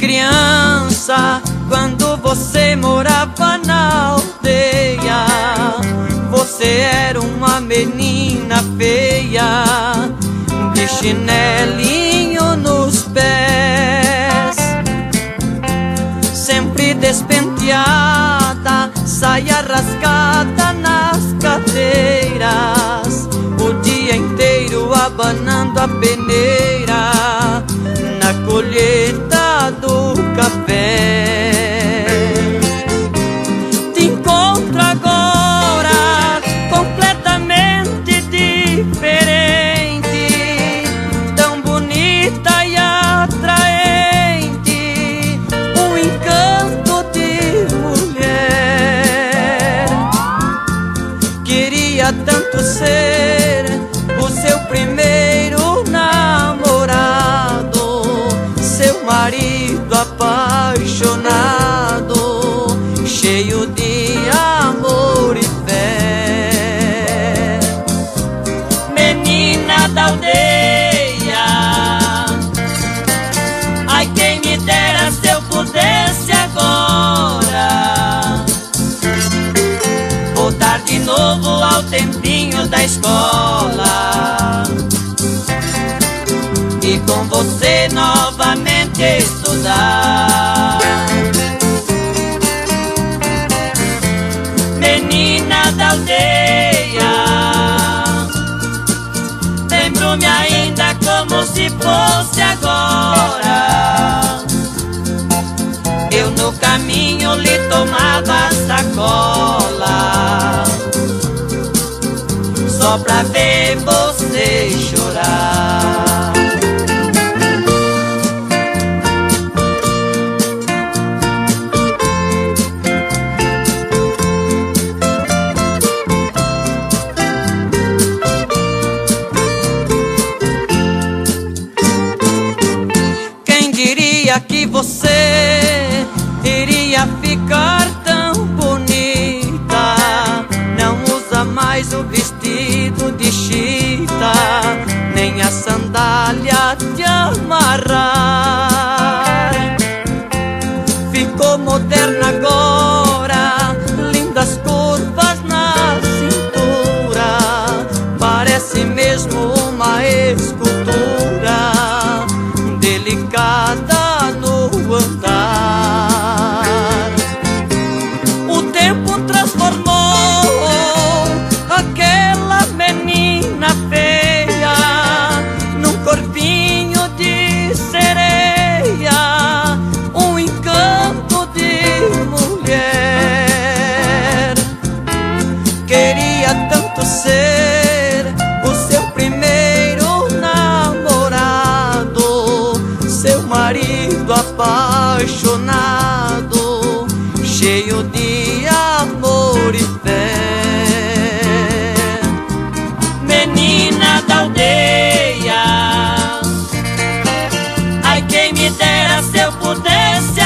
criança, quando você morava na aldeia, você era uma menina feia, de chinelinho nos pés, sempre despenteada, saia rasgada nas cadeiras, o dia inteiro abanando a peneira na colheita do café. Te encontro agora completamente diferente, tão bonita e atraente, um encanto de mulher. Queria tanto ser o seu primeiro namorado, seu marido apaixonado, cheio de amor e fé. Menina da aldeia, ai quem me dera se eu pudesse agora voltar de novo ao tempinho da escola e com você novamente estudar. Menina da aldeia, lembro-me ainda como se fosse agora, eu no caminho lhe tomava sacola, só pra ver você chorar. Quem diria que você iria ficar tão bonita? Não usa mais o vestido de chita, nem a sandália de amarrar. Ficou moderna agora, lindas curvas na cintura, parece mesmo uma escultura, delicada no andar. O tempo transformou aquela menina feia num corpinho de sereia, um encanto de mulher. Queria tanto ser o seu primeiro namorado, seu marido apaixonado, cheio de amor e fé. Menina da aldeia, ai quem me dera se eu pudesse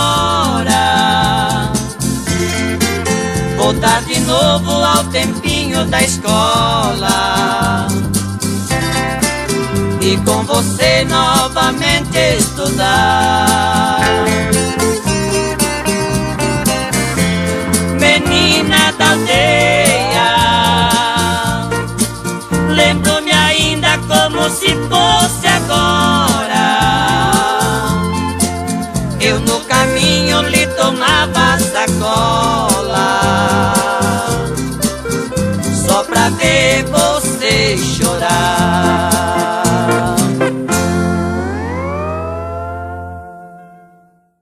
agora voltar de novo ao tempinho da escola e com você novamente estudar. Menina da aldeia, lembro-me ainda como se fosse agora, eu no caminho lhe tomava sacola, só pra ver você chorar.